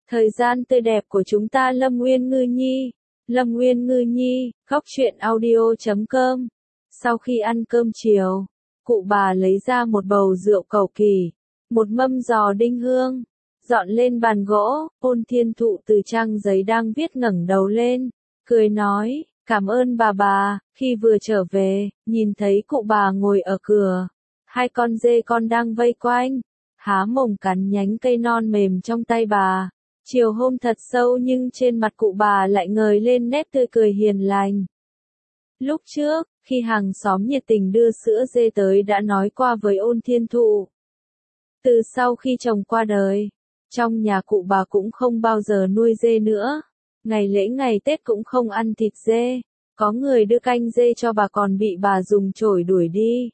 Thời gian tươi đẹp của chúng ta. Lâm Nguyên Ngư Nhi. Lâm Nguyên Ngư Nhi, góc truyện audio.com. Sau khi ăn cơm chiều, cụ bà lấy ra một bầu rượu cầu kỳ, một mâm giò đinh hương, dọn lên bàn gỗ. Ôn Thiên Thụ từ trang giấy đang viết ngẩng đầu lên, cười nói, cảm ơn bà. Khi vừa trở về, nhìn thấy cụ bà ngồi ở cửa, hai con dê con đang vây quanh, há mồm cắn nhánh cây non mềm trong tay bà. Chiều hôm thật sâu nhưng trên mặt cụ bà lại ngời lên nét tươi cười hiền lành. Lúc trước, khi hàng xóm nhiệt tình đưa sữa dê tới đã nói qua với Ôn Thiên Thụ. Từ sau khi chồng qua đời, trong nhà cụ bà cũng không bao giờ nuôi dê nữa. Ngày lễ ngày Tết cũng không ăn thịt dê. Có người đưa canh dê cho bà còn bị bà dùng chổi đuổi đi.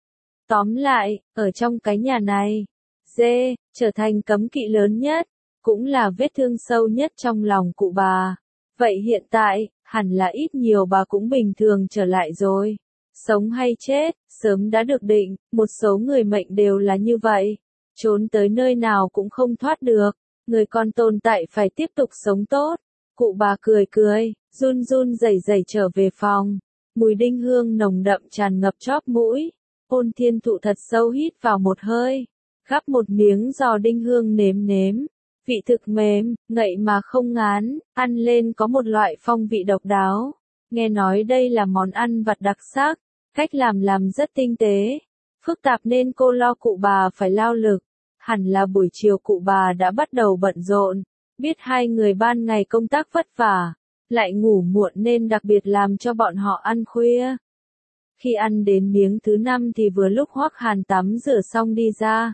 Tóm lại, ở trong cái nhà này, dê trở thành cấm kỵ lớn nhất, cũng là vết thương sâu nhất trong lòng cụ bà. Vậy hiện tại, hẳn là ít nhiều bà cũng bình thường trở lại rồi. Sống hay chết, sớm đã được định, một số người mệnh đều là như vậy. Trốn tới nơi nào cũng không thoát được, người còn tồn tại phải tiếp tục sống tốt. Cụ bà cười, run run rẩy rẩy trở về phòng. Mùi đinh hương nồng đậm tràn ngập chóp mũi. Ôn Thiên Thụ thật sâu hít vào một hơi, gắp một miếng giò đinh hương nếm. Vị thực mềm, ngậy mà không ngán, ăn lên có một loại phong vị độc đáo. Nghe nói đây là món ăn vặt đặc sắc, cách làm rất tinh tế, phức tạp nên cô lo cụ bà phải lao lực. Hẳn là buổi chiều cụ bà đã bắt đầu bận rộn, biết hai người ban ngày công tác vất vả, lại ngủ muộn nên đặc biệt làm cho bọn họ ăn khuya. Khi ăn đến miếng thứ 5 thì vừa lúc Hoắc Hàn tắm rửa xong đi ra.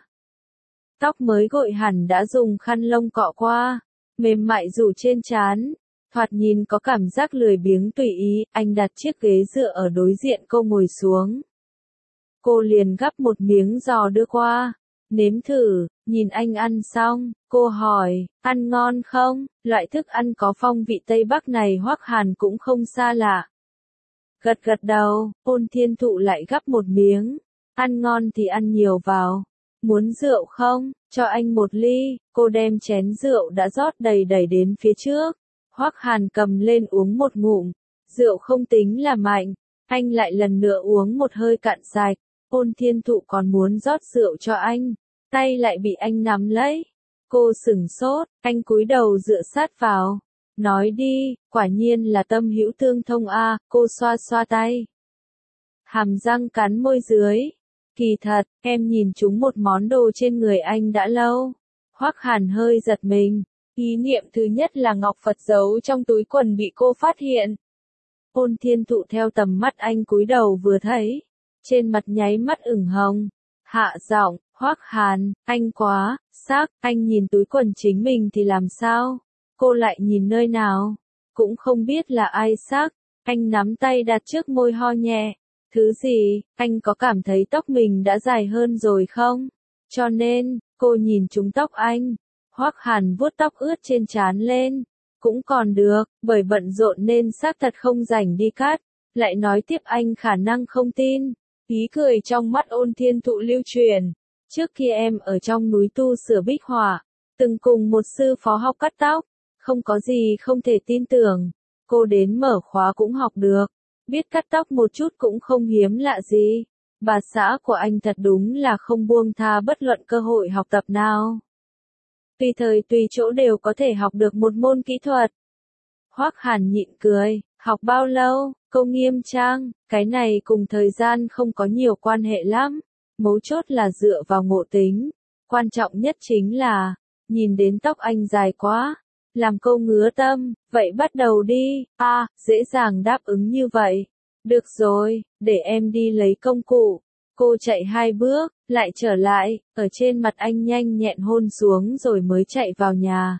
Tóc mới gội hẳn đã dùng khăn lông cọ qua, mềm mại rủ trên trán, thoạt nhìn có cảm giác lười biếng tùy ý. Anh đặt chiếc ghế dựa ở đối diện cô ngồi xuống. Cô liền gắp một miếng giò đưa qua, nếm thử. Nhìn anh ăn xong, cô hỏi, ăn ngon không? Loại thức ăn có phong vị Tây Bắc này Hoắc Hàn cũng không xa lạ. Gật đầu. Ôn Thiên Thụ lại gắp một miếng, ăn ngon thì ăn nhiều vào. Muốn rượu không? Cho anh một ly. Cô đem chén rượu đã rót đầy đến phía trước. Hoắc Hàn cầm lên uống một ngụm. Rượu không tính là mạnh. Anh lại lần nữa uống một hơi cạn sạch. Ôn Thiên Thụ còn muốn rót rượu cho anh, tay lại bị anh nắm lấy. Cô sửng sốt. Anh cúi đầu dựa sát vào, nói đi, quả nhiên là tâm hữu tương thông a. Cô xoa tay, hàm răng cắn môi dưới. Kỳ thật, em nhìn trúng một món đồ trên người anh đã lâu. Hoắc Hàn hơi giật mình. Ý niệm thứ nhất là ngọc Phật giấu trong túi quần bị cô phát hiện. Ôn Thiên Thụ theo tầm mắt anh cúi đầu vừa thấy, trên mặt nháy mắt ửng hồng, hạ giọng, Hoắc Hàn, anh quá sắc. Anh nhìn túi quần chính mình thì làm sao? Cô lại nhìn nơi nào? Cũng không biết là ai sắc. Anh nắm tay đặt trước môi ho nhẹ. Thứ gì? Anh có cảm thấy tóc mình đã dài hơn rồi không? Cho nên, cô nhìn trúng tóc anh. Hoắc Hàn vuốt tóc ướt trên trán lên. Cũng còn được, bởi bận rộn nên xác thật không rảnh đi cắt. Lại nói tiếp anh khả năng không tin. Ý cười trong mắt Ôn Thiên Thụ lưu truyền. Trước khi em ở trong núi tu sửa bích họa, từng cùng một sư phó học cắt tóc. Không có gì không thể tin tưởng. Cô đến mở khóa cũng học được. Biết cắt tóc một chút cũng không hiếm lạ gì. Bà xã của anh thật đúng là không buông tha bất luận cơ hội học tập nào. Tùy thời tùy chỗ đều có thể học được một môn kỹ thuật. Hoắc Hàn nhịn cười, học bao lâu? Cô nghiêm trang, cái này cùng thời gian không có nhiều quan hệ lắm. Mấu chốt là dựa vào ngộ tính. Quan trọng nhất chính là, nhìn đến tóc anh dài quá, làm cô ngứa tâm. Vậy bắt đầu đi. Dễ dàng đáp ứng như vậy. Được rồi, để em đi lấy công cụ. Cô chạy 2 bước, lại trở lại, ở trên mặt anh nhanh nhẹn hôn xuống rồi mới chạy vào nhà.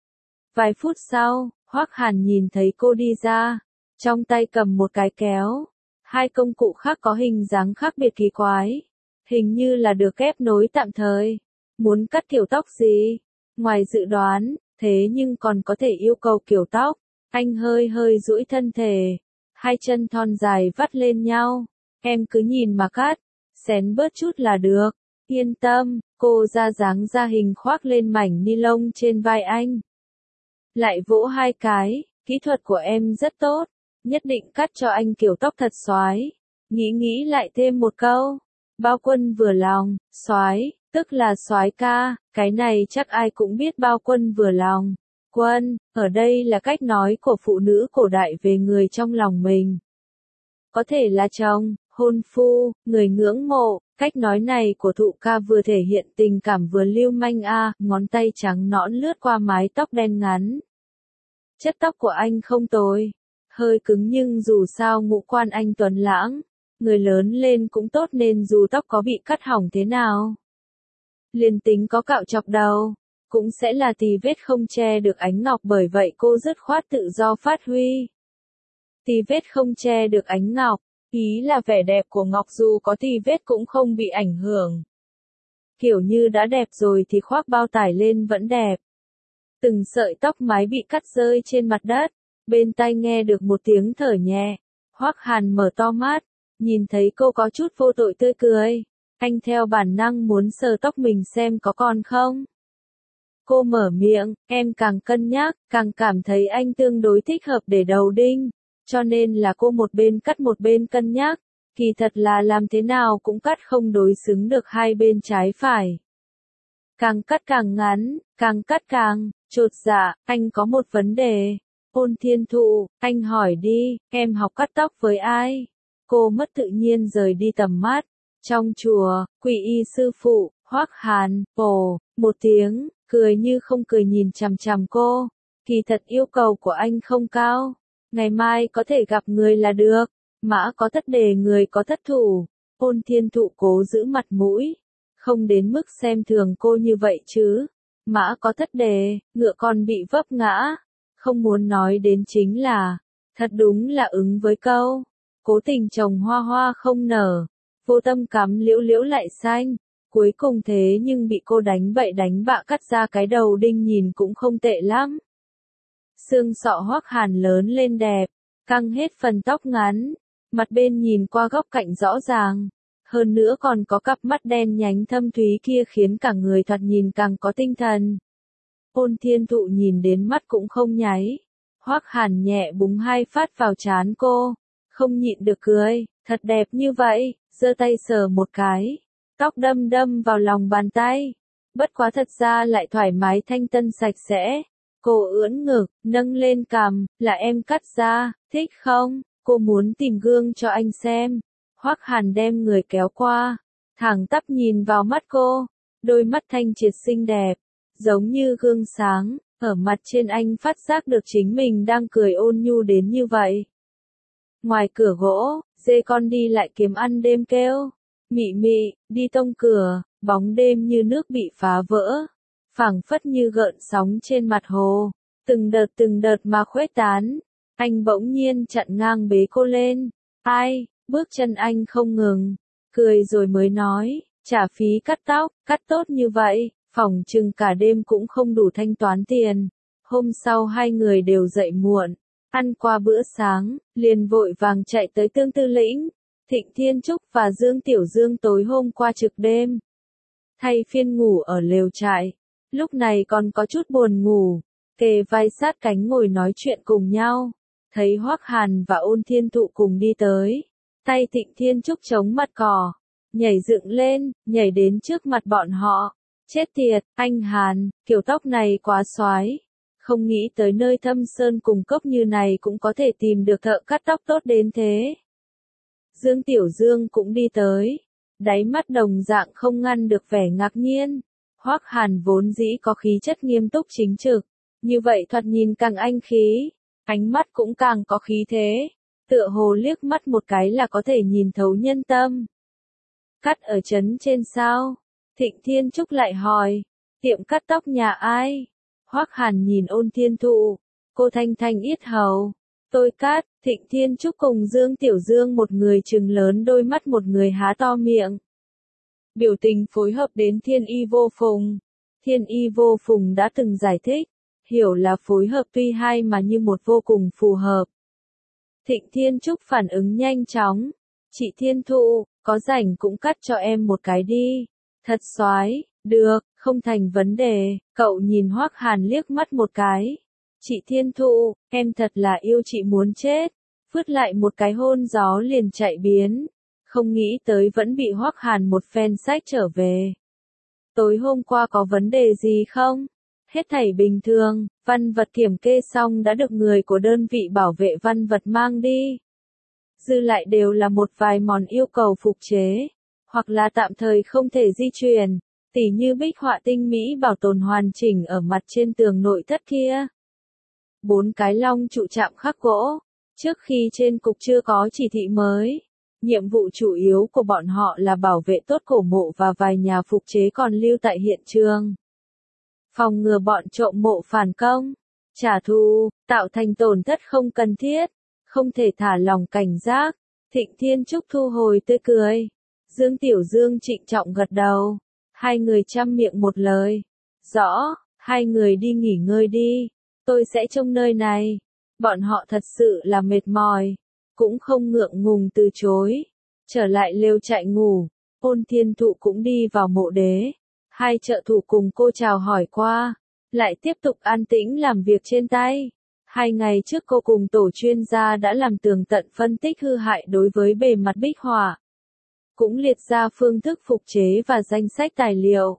Vài phút sau, Hoắc Hàn nhìn thấy cô đi ra, trong tay cầm một cái kéo. 2 công cụ khác có hình dáng khác biệt kỳ quái, hình như là được ghép nối tạm thời. Muốn cắt kiểu tóc gì? Ngoài dự đoán, thế nhưng còn có thể yêu cầu kiểu tóc. Anh hơi duỗi thân thể, 2 chân thon dài vắt lên nhau. Em cứ nhìn mà cắt, xén bớt chút là được. Yên tâm. Cô ra dáng ra hình khoác lên mảnh ni lông trên vai anh. lại vỗ hai cái, kỹ thuật của em rất tốt, nhất định cắt cho anh kiểu tóc thật xoái. Nghĩ lại thêm một câu, Bao Quân vừa lòng, xoái, tức là soái ca, cái này chắc ai cũng biết Bao Quân vừa lòng. Quân, ở đây là cách nói của phụ nữ cổ đại về người trong lòng mình. Có thể là chồng, hôn phu, người ngưỡng mộ, cách nói này của Thụ ca vừa thể hiện tình cảm vừa lưu manh ngón tay trắng nõn lướt qua mái tóc đen ngắn. Chất tóc của anh không tồi, hơi cứng nhưng dù sao ngũ quan anh tuấn lãng, người lớn lên cũng tốt nên dù tóc có bị cắt hỏng thế nào. Liền tính có cạo chọc đầu, cũng sẽ là tì vết không che được ánh ngọc bởi vậy cô dứt khoát tự do phát huy. Tì vết không che được ánh ngọc, ý là vẻ đẹp của ngọc dù có tì vết cũng không bị ảnh hưởng. Kiểu như đã đẹp rồi thì khoác bao tải lên vẫn đẹp. Từng sợi tóc mái bị cắt rơi trên mặt đất, bên tai nghe được một tiếng thở nhẹ. Hoắc Hàn mở to mắt, nhìn thấy cô có chút vô tội tươi cười. Anh theo bản năng muốn sờ tóc mình xem có còn không. Cô mở miệng, em càng cân nhắc, càng cảm thấy anh tương đối thích hợp để đầu đinh. Cho nên là cô một bên cắt một bên cân nhắc. Kỳ thật là làm thế nào cũng cắt không đối xứng được hai bên trái phải. Càng cắt càng ngắn, càng cắt càng, chột dạ, anh có một vấn đề. Ôn Thiên Thụ, anh hỏi đi, em học cắt tóc với ai? Cô mất tự nhiên rời đi tầm mắt. Trong chùa, Quỷ Y sư phụ, Hoắc Hàn, một tiếng, cười như không cười nhìn chằm chằm cô. Kỳ thật yêu cầu của anh không cao. Ngày mai có thể gặp người là được. Mã có thất đề người có thất thủ. Ôn Thiên Thụ cố giữ mặt mũi. Không đến mức xem thường cô như vậy chứ. Mã có thất đề, ngựa còn bị vấp ngã. Không muốn nói đến chính là, thật đúng là ứng với câu. Cố tình trồng hoa hoa không nở. Vô tâm cắm liễu liễu lại xanh. Cuối cùng thế nhưng bị cô đánh bậy đánh bạ cắt ra cái đầu đinh nhìn cũng không tệ lắm. Xương sọ Hoắc Hàn lớn lên đẹp, căng hết phần tóc ngắn, mặt bên nhìn qua góc cạnh rõ ràng. Hơn nữa còn có cặp mắt đen nhánh thâm thúy kia khiến cả người thoạt nhìn càng có tinh thần. Ôn Thiên Thụ nhìn đến mắt cũng không nháy. Hoắc Hàn nhẹ búng hai phát vào trán cô, không nhịn được cười, thật đẹp như vậy, giơ tay sờ một cái. Tóc đâm đâm vào lòng bàn tay. Bất quá thật ra lại thoải mái thanh tân sạch sẽ. Cô ưỡn ngực, nâng lên cằm, là em cắt ra, thích không? Cô muốn tìm gương cho anh xem. Hoắc Hàn đem người kéo qua, thẳng tắp nhìn vào mắt cô. Đôi mắt thanh triệt xinh đẹp, giống như gương sáng, ở mặt trên anh phát giác được chính mình đang cười ôn nhu đến như vậy. Ngoài cửa gỗ, dê con đi lại kiếm ăn đêm kêu. Mị mị, đi tông cửa, bóng đêm như nước bị phá vỡ. Phảng phất như gợn sóng trên mặt hồ. Từng đợt mà khuếch tán. Anh bỗng nhiên chặn ngang bế cô lên. Ai, bước chân anh không ngừng. Cười rồi mới nói, trả phí cắt tóc, cắt tốt như vậy, phỏng chừng cả đêm cũng không đủ thanh toán tiền. Hôm sau hai người đều dậy muộn. Ăn qua bữa sáng, liền vội vàng chạy tới Tương Tư Lĩnh. Thịnh Thiên Trúc và Dương Tiểu Dương tối hôm qua trực đêm. Thay phiên ngủ ở lều trại. Lúc này còn có chút buồn ngủ. Kề vai sát cánh ngồi nói chuyện cùng nhau. Thấy Hoắc Hàn và Ôn Thiên Thụ cùng đi tới. Tay Thịnh Thiên Trúc chống mặt cỏ. Nhảy dựng lên, nhảy đến trước mặt bọn họ. Chết tiệt, anh Hàn, kiểu tóc này quá xoái. Không nghĩ tới nơi thâm sơn cùng cốc như này cũng có thể tìm được thợ cắt tóc tốt đến thế. Dương Tiểu Dương cũng đi tới. Đáy mắt đồng dạng không ngăn được vẻ ngạc nhiên. Hoắc Hàn vốn dĩ có khí chất nghiêm túc chính trực. Như vậy thoạt nhìn càng anh khí. Ánh mắt cũng càng có khí thế. Tựa hồ liếc mắt một cái là có thể nhìn thấu nhân tâm. Cắt ở trấn trên sao? Thịnh Thiên Trúc lại hỏi. Tiệm cắt tóc nhà ai? Hoắc Hàn nhìn Ôn Thiên Thụ. Cô thanh thanh yết hầu. Tôi cắt. Thịnh Thiên Trúc cùng Dương Tiểu Dương một người trừng lớn đôi mắt một người há to miệng. Biểu tình phối hợp đến Thiên Y Vô Phùng. Thiên Y Vô Phùng đã từng giải thích. Hiểu là phối hợp tuy hai mà như một vô cùng phù hợp. Thịnh Thiên Trúc phản ứng nhanh chóng. Chị Thiên Thụ, có rảnh cũng cắt cho em một cái đi. Thật xoái, được, không thành vấn đề. Cậu nhìn Hoắc Hàn liếc mắt một cái. Chị Thiên Thụ, em thật là yêu chị muốn chết. Phứt lại một cái hôn gió liền chạy biến. Không nghĩ tới vẫn bị Hoắc Hàn một phen sách trở về. Tối hôm qua có vấn đề gì không? Hết thảy bình thường, văn vật kiểm kê xong đã được người của đơn vị bảo vệ văn vật mang đi. Dư lại đều là một vài món yêu cầu phục chế, hoặc là tạm thời không thể di chuyển, tỉ như bích họa tinh mỹ bảo tồn hoàn chỉnh ở mặt trên tường nội thất kia. 4 cái long trụ chạm khắc gỗ, trước khi trên cục chưa có chỉ thị mới. Nhiệm vụ chủ yếu của bọn họ là bảo vệ tốt cổ mộ và vài nhà phục chế còn lưu tại hiện trường. Phòng ngừa bọn trộm mộ phản công, trả thù, tạo thành tổn thất không cần thiết, không thể thả lòng cảnh giác. Thịnh Thiên Trúc thu hồi tươi cười. Dương Tiểu Dương trịnh trọng gật đầu. Hai người chăm miệng một lời. Rõ, hai người đi nghỉ ngơi đi. Tôi sẽ trông nơi này. Bọn họ thật sự là mệt mỏi. Cũng không ngượng ngùng từ chối. Trở lại lều chạy ngủ. Ôn Thiên Thụ cũng đi vào mộ đế. Hai trợ thủ cùng cô chào hỏi qua. Lại tiếp tục an tĩnh làm việc trên tay. 2 ngày trước cô cùng tổ chuyên gia đã làm tường tận phân tích hư hại đối với bề mặt bích họa. Cũng liệt ra phương thức phục chế và danh sách tài liệu.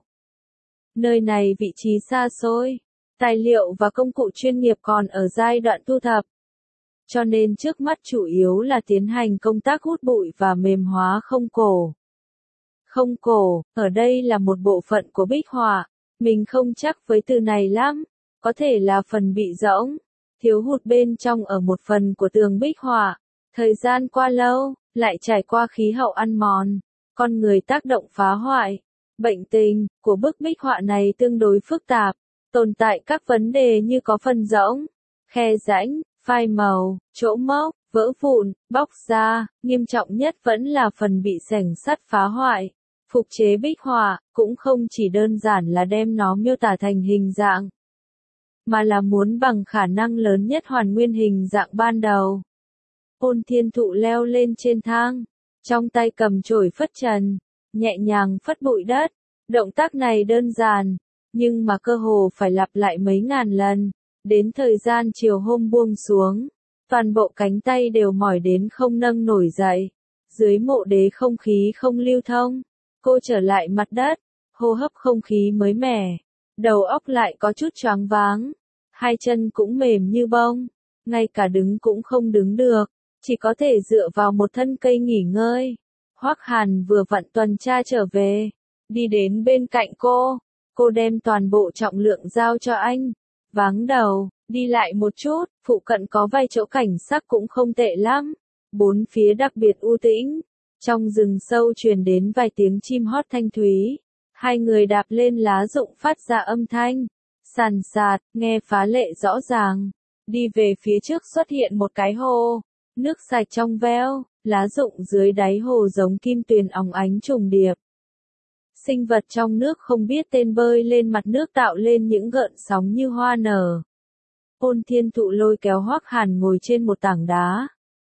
Nơi này vị trí xa xôi. Tài liệu và công cụ chuyên nghiệp còn ở giai đoạn thu thập. Cho nên trước mắt chủ yếu là tiến hành công tác hút bụi và mềm hóa không cổ. Không cổ, ở đây là một bộ phận của bích họa. Mình không chắc với từ này lắm. Có thể là phần bị rỗng. Thiếu hụt bên trong ở một phần của tường bích họa. Thời gian qua lâu, lại trải qua khí hậu ăn mòn. Con người tác động phá hoại. Bệnh tình của bức bích họa này tương đối phức tạp. Tồn tại các vấn đề như có phần rỗng, khe rãnh, phai màu, chỗ mốc, vỡ vụn, bóc ra. Nghiêm trọng nhất vẫn là phần bị xẻng sắt phá hoại. Phục chế bích họa cũng không chỉ đơn giản là đem nó miêu tả thành hình dạng, mà là muốn bằng khả năng lớn nhất hoàn nguyên hình dạng ban đầu. Ôn Thiên Thụ leo lên trên thang, trong tay cầm chổi phất trần, nhẹ nhàng phất bụi đất. Động tác này đơn giản, nhưng mà cơ hồ phải lặp lại mấy ngàn lần. Đến thời gian chiều hôm buông xuống, toàn bộ cánh tay đều mỏi đến không nâng nổi dậy. Dưới mộ đế không khí không lưu thông, cô trở lại mặt đất, hô hấp không khí mới mẻ, đầu óc lại có chút choáng váng, hai chân cũng mềm như bông, ngay cả đứng cũng không đứng được, chỉ có thể dựa vào một thân cây nghỉ ngơi. Hoắc Hàn vừa vặn tuần tra trở về, đi đến bên cạnh cô đem toàn bộ trọng lượng giao cho anh, váng đầu, đi lại một chút, phụ cận có vài chỗ cảnh sắc cũng không tệ lắm, bốn phía đặc biệt u tĩnh, trong rừng sâu truyền đến vài tiếng chim hót thanh thúy, hai người đạp lên lá rụng phát ra âm thanh, sàn sạt, nghe phá lệ rõ ràng, đi về phía trước xuất hiện một cái hồ, nước sạch trong veo, lá rụng dưới đáy hồ giống kim tuyền óng ánh trùng điệp. Sinh vật trong nước không biết tên bơi lên mặt nước tạo lên những gợn sóng như hoa nở. Ôn Thiên Thụ lôi kéo Hoắc Hàn ngồi trên một tảng đá.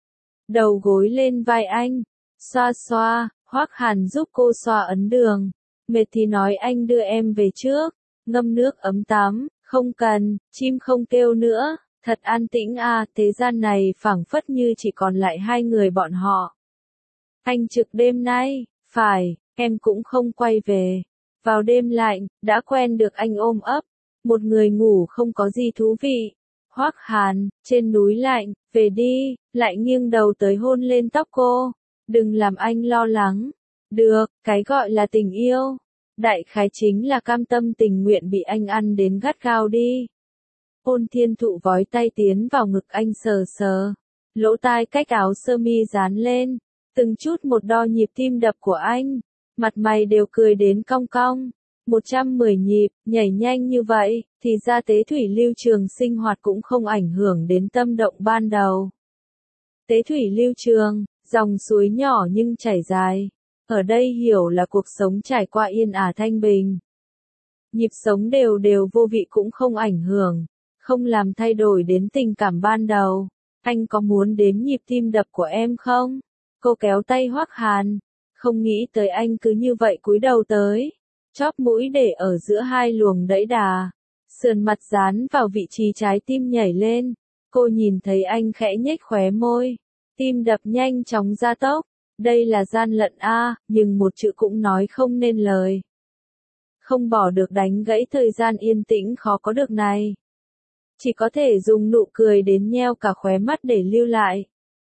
Đầu gối lên vai anh, xoa xoa, Hoắc Hàn giúp cô xoa ấn đường. Mệt thì nói anh đưa em về trước, ngâm nước ấm tắm, không cần, chim không kêu nữa, thật an tĩnh à, thế gian này phảng phất như chỉ còn lại hai người bọn họ. Anh trực đêm nay, phải. Em cũng không quay về. Vào đêm lạnh, đã quen được anh ôm ấp. Một người ngủ không có gì thú vị. Hoắc Hàn, trên núi lạnh, về đi, lại nghiêng đầu tới hôn lên tóc cô. Đừng làm anh lo lắng. Được, cái gọi là tình yêu. Đại khái chính là cam tâm tình nguyện bị anh ăn đến gắt gao đi. Ôn Thiên Thụ vói tay tiến vào ngực anh sờ sờ. Lỗ tai cách áo sơ mi dán lên. Từng chút một đo nhịp tim đập của anh. Mặt mày đều cười đến cong cong. 110 nhịp, nhảy nhanh như vậy, thì ra tế thủy lưu trường sinh hoạt cũng không ảnh hưởng đến tâm động ban đầu. Tế thủy lưu trường, dòng suối nhỏ nhưng chảy dài. Ở đây hiểu là cuộc sống trải qua yên ả thanh bình. Nhịp sống đều đều vô vị cũng không ảnh hưởng, không làm thay đổi đến tình cảm ban đầu. Anh có muốn đếm nhịp tim đập của em không? Cô kéo tay Hoắc Hàn. Không nghĩ tới anh cứ như vậy cúi đầu tới, chóp mũi để ở giữa hai luồng đẫy đà. sườn mặt dán vào vị trí trái tim nhảy lên. Cô nhìn thấy anh khẽ nhếch khóe môi. Tim đập nhanh chóng gia tốc. Đây là gian lận a, nhưng một chữ cũng nói không nên lời. Không bỏ được đánh gãy thời gian yên tĩnh khó có được này. Chỉ có thể dùng nụ cười đến nheo cả khóe mắt để lưu lại.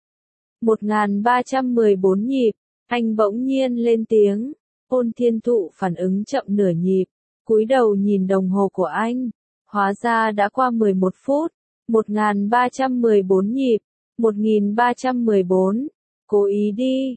1314 nhịp, anh bỗng nhiên lên tiếng. Ôn Thiên Thụ phản ứng chậm nửa nhịp, cúi đầu nhìn đồng hồ của anh. Hóa ra đã qua 11 phút. 1314 nhịp, 1314. Cố ý đi,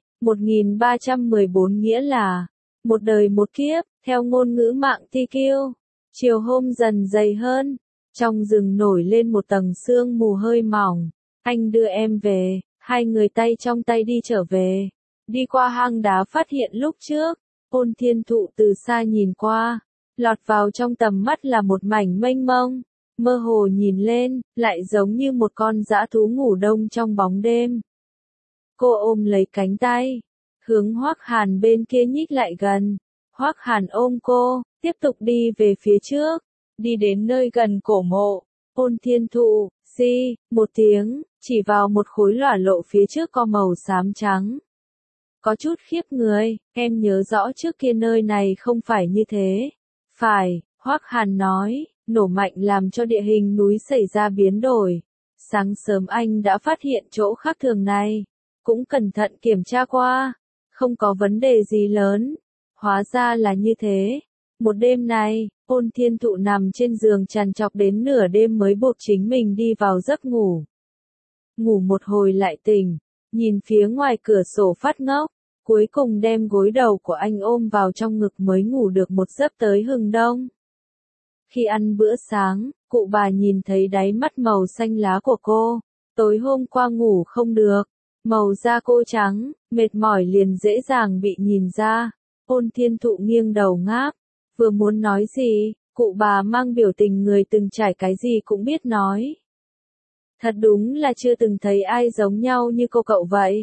1314 nghĩa là một đời một kiếp, theo ngôn ngữ mạng TQ. Chiều hôm dần dày hơn, trong rừng nổi lên một tầng sương mù hơi mỏng. Anh đưa em về, hai người tay trong tay đi trở về. Đi qua hang đá phát hiện lúc trước, Ôn Thiên Thụ từ xa nhìn qua, lọt vào trong tầm mắt là một mảnh mênh mông. Mơ hồ nhìn lên, lại giống như một con dã thú ngủ đông trong bóng đêm. Cô ôm lấy cánh tay, hướng Hoắc Hàn bên kia nhích lại gần. Hoắc Hàn ôm cô, tiếp tục đi về phía trước, đi đến nơi gần cổ mộ. Ôn Thiên Thụ, một tiếng, chỉ vào một khối lỏa lộ phía trước có màu xám trắng. Có chút khiếp người, em nhớ rõ trước kia nơi này không phải như thế. Phải, Hoắc Hàn nói, nổ mạnh làm cho địa hình núi xảy ra biến đổi. Sáng sớm anh đã phát hiện chỗ khác thường này, cũng cẩn thận kiểm tra qua, không có vấn đề gì lớn. Hóa ra là như thế. Một đêm này, Ôn Thiên Thụ nằm trên giường trằn trọc đến nửa đêm mới buộc chính mình đi vào giấc ngủ. Ngủ một hồi lại tỉnh, nhìn phía ngoài cửa sổ phát ngốc, cuối cùng đem gối đầu của anh ôm vào trong ngực mới ngủ được một giấc tới hừng đông. Khi ăn bữa sáng, cụ bà nhìn thấy đáy mắt màu xanh lá của cô. Tối hôm qua ngủ không được, màu da cô trắng, mệt mỏi liền dễ dàng bị nhìn ra. Ôn Thiên Thụ nghiêng đầu ngáp, vừa muốn nói gì, cụ bà mang biểu tình người từng trải cái gì cũng biết nói. Thật đúng là chưa từng thấy ai giống nhau như cô cậu vậy.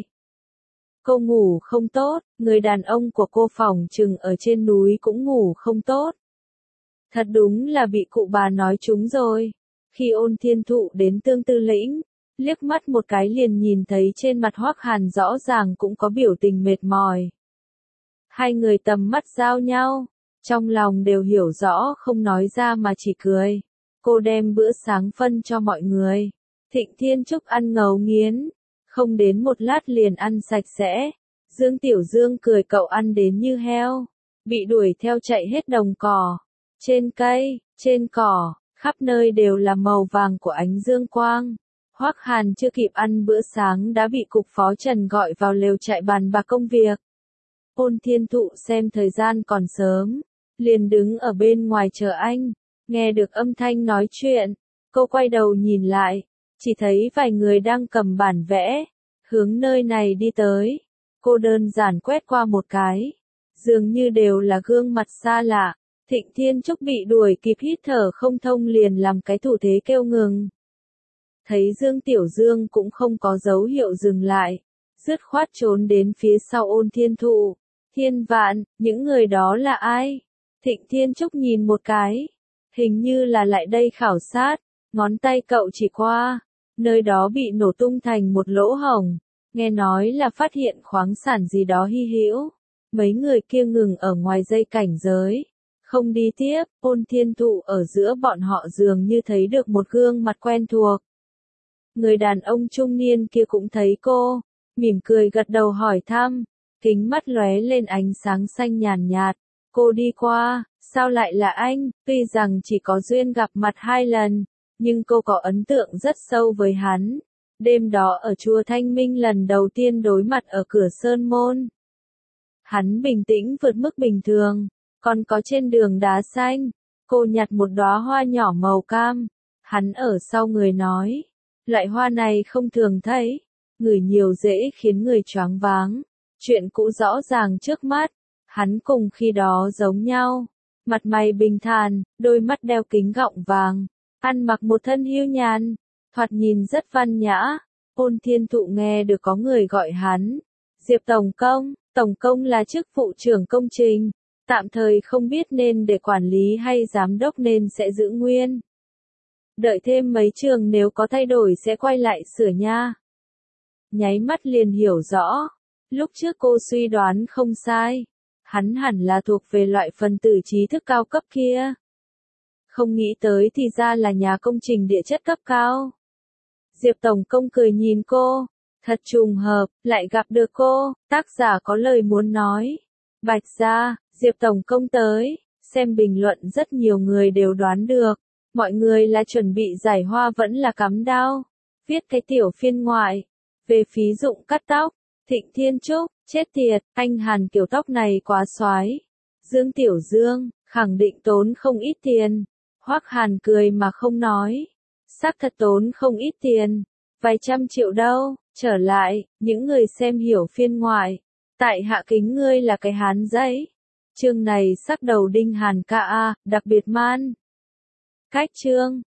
Cô ngủ không tốt, người đàn ông của cô phỏng chừng ở trên núi cũng ngủ không tốt. Thật đúng là bị cụ bà nói trúng rồi. Khi Ôn Thiên Thụ đến Tương Tư Lĩnh, liếc mắt một cái liền nhìn thấy trên mặt Hoắc Hàn rõ ràng cũng có biểu tình mệt mỏi. Hai người tầm mắt giao nhau, trong lòng đều hiểu rõ không nói ra mà chỉ cười. Cô đem bữa sáng phân cho mọi người. Thịnh Thiên Trúc ăn ngấu nghiến, không đến một lát liền ăn sạch sẽ. Dương Tiểu Dương cười cậu ăn đến như heo, bị đuổi theo chạy hết đồng cỏ. Trên cây, trên cỏ, khắp nơi đều là màu vàng của ánh dương quang. Hoắc Hàn chưa kịp ăn bữa sáng đã bị cục phó Trần gọi vào lều trại bàn bạc công việc. Ôn Thiên Thụ xem thời gian còn sớm, liền đứng ở bên ngoài chờ anh, nghe được âm thanh nói chuyện, cô quay đầu nhìn lại, chỉ thấy vài người đang cầm bản vẽ, hướng nơi này đi tới. Cô đơn giản quét qua một cái, dường như đều là gương mặt xa lạ. Thịnh Thiên Trúc bị đuổi kịp hít thở không thông liền làm cái thủ thế kêu ngừng. Thấy Dương Tiểu Dương cũng không có dấu hiệu dừng lại, dứt khoát trốn đến phía sau Ôn Thiên Thụ. Thiên Vạn, những người đó là ai? Thịnh Thiên Trúc nhìn một cái, hình như là lại đây khảo sát, ngón tay cậu chỉ qua, nơi đó bị nổ tung thành một lỗ hổng, nghe nói là phát hiện khoáng sản gì đó hy hữu. Mấy người kia ngừng ở ngoài dây cảnh giới, không đi tiếp. Ôn Thiên Thụ ở giữa bọn họ dường như thấy được một gương mặt quen thuộc. Người đàn ông trung niên kia cũng thấy cô, mỉm cười gật đầu hỏi thăm, kính mắt lóe lên ánh sáng xanh nhàn nhạt. Cô đi qua, sao lại là anh? Tuy rằng chỉ có duyên gặp mặt 2 lần, nhưng cô có ấn tượng rất sâu với hắn. Đêm đó ở chùa Thanh Minh lần đầu tiên đối mặt ở cửa Sơn Môn. Hắn bình tĩnh vượt mức bình thường, còn có trên đường đá xanh, cô nhặt một đóa hoa nhỏ màu cam. Hắn ở sau người nói, loại hoa này không thường thấy, ngửi nhiều dễ khiến người choáng váng. Chuyện cũ rõ ràng trước mắt, hắn cùng khi đó giống nhau, mặt mày bình thản, đôi mắt đeo kính gọng vàng, ăn mặc một thân hưu nhàn, thoạt nhìn rất văn nhã. Ôn Thiên Thụ nghe được có người gọi hắn, Diệp Tổng Công là chức vụ trưởng công trình, Tạm thời không biết nên để quản lý hay giám đốc nên sẽ giữ nguyên. Đợi thêm mấy trường nếu có thay đổi sẽ quay lại sửa nha. Nháy mắt liền hiểu rõ. Lúc trước cô suy đoán không sai. Hắn hẳn là thuộc về loại phần tử trí thức cao cấp kia. Không nghĩ tới thì ra là nhà công trình địa chất cấp cao. Diệp Tổng Công cười nhìn cô. Thật trùng hợp, lại gặp được cô, tác giả có lời muốn nói. Bạch gia, Diệp Tổng Công tới, xem bình luận rất nhiều người đều đoán được. Mọi người là chuẩn bị giải hoa vẫn là cắm đao. Viết cái tiểu phiên ngoại. Về phí dụng cắt tóc. Thịnh Thiên Trúc, chết tiệt, anh Hàn kiểu tóc này quá xoái. Dương Tiểu Dương, khẳng định tốn không ít tiền. Hoắc Hàn cười mà không nói. Xác thật tốn không ít tiền. Vài trăm triệu đâu. Trở lại, những người xem hiểu phiên ngoại. Tại hạ kính ngươi là cái hán giấy. Chương này sắc đầu đinh hàn ca a, đặc biệt man. Cách chương.